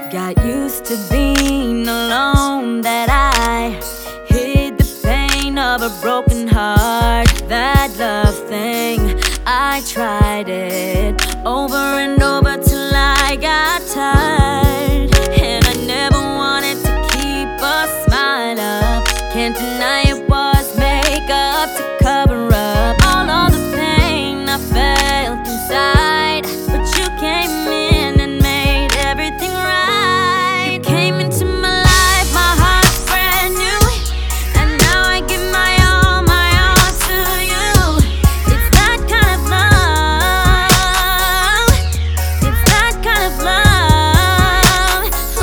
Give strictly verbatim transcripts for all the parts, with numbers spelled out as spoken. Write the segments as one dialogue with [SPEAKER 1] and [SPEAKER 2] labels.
[SPEAKER 1] Got used to being alone, that I hid the pain of a broken heart. That love thing, I tried it over and over till I got tired. And I never wanted to keep a smile up. Can't deny it was makeup to cover up all of the pain I felt inside. But you came in and made everything right. You came into my life, my heart's brand new, and now I give my all, my all to you. It's that kind of love. It's that kind of love,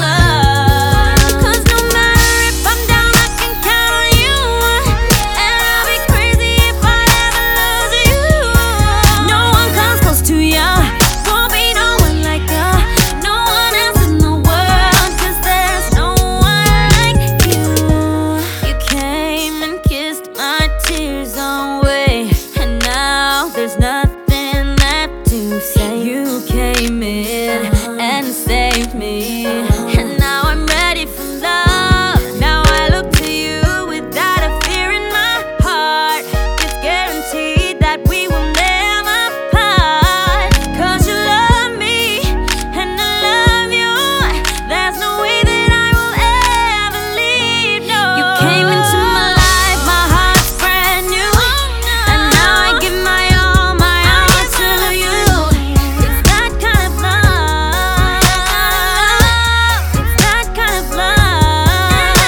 [SPEAKER 1] love. 'Cause no matter if I'm down, I can count on you, and I'll be crazy if I ever lose you. No one comes close to you, won't be no one like you, no one else in the world, 'cause there's no one like you. You came and kissed my tears away, and now there's nothing left to say. You came in and saved me, and now I'm ready for love. Now I look to you without a fear in my heart. It's guaranteed that we will never part. 'Cause you love me and I love you. There's no way that I will ever leave, no. You came into my life, my heart's brand new, and now I give my all, my all to you. It's that kind of love. It's that kind of love,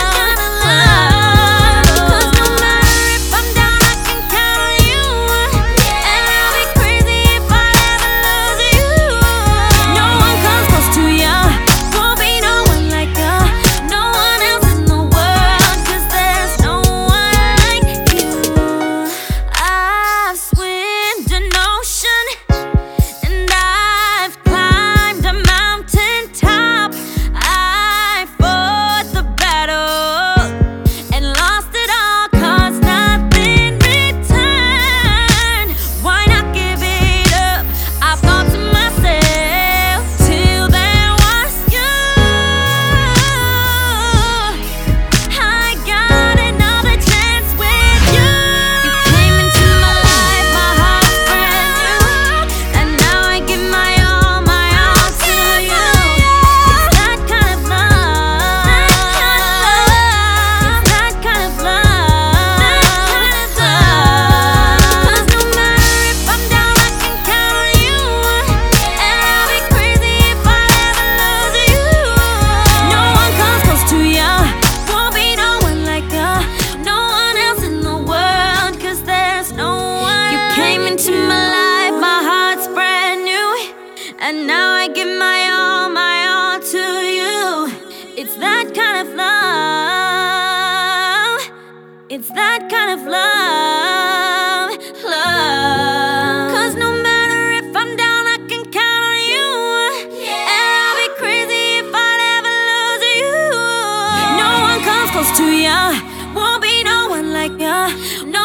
[SPEAKER 1] love. 'Cause no matter if I'm down, I can count on you, and I'll be crazy if I ever lose you. No one comes close to you, won't be no one like you, no one else in the world, 'cause there's no one like you. I've swam an ocean, and I've climbed a mountain top. I fought the battle and lost it all, 'cause nothing returned. Why not give it up? I thought to myself, till there was you. I got another chance with you. You came into my life, my heart's brand new, and now I give my all, my all to you. It's that kind of love. It's that kind of love, love. 'Cause no matter if I'm down, I can count on you, and I'll be crazy if I ever lose you. No one comes close to you, won't be no one like you, no one else in the world, 'cause there's no one. You came into my life, my heart's brand new, and now I give my all, my all to you. It's that kind of love. It's that kind of love, love. 'Cause no matter if I'm down, I can count on you, and I'll be crazy if I ever lose you. No one comes close to you, won't be no one like you,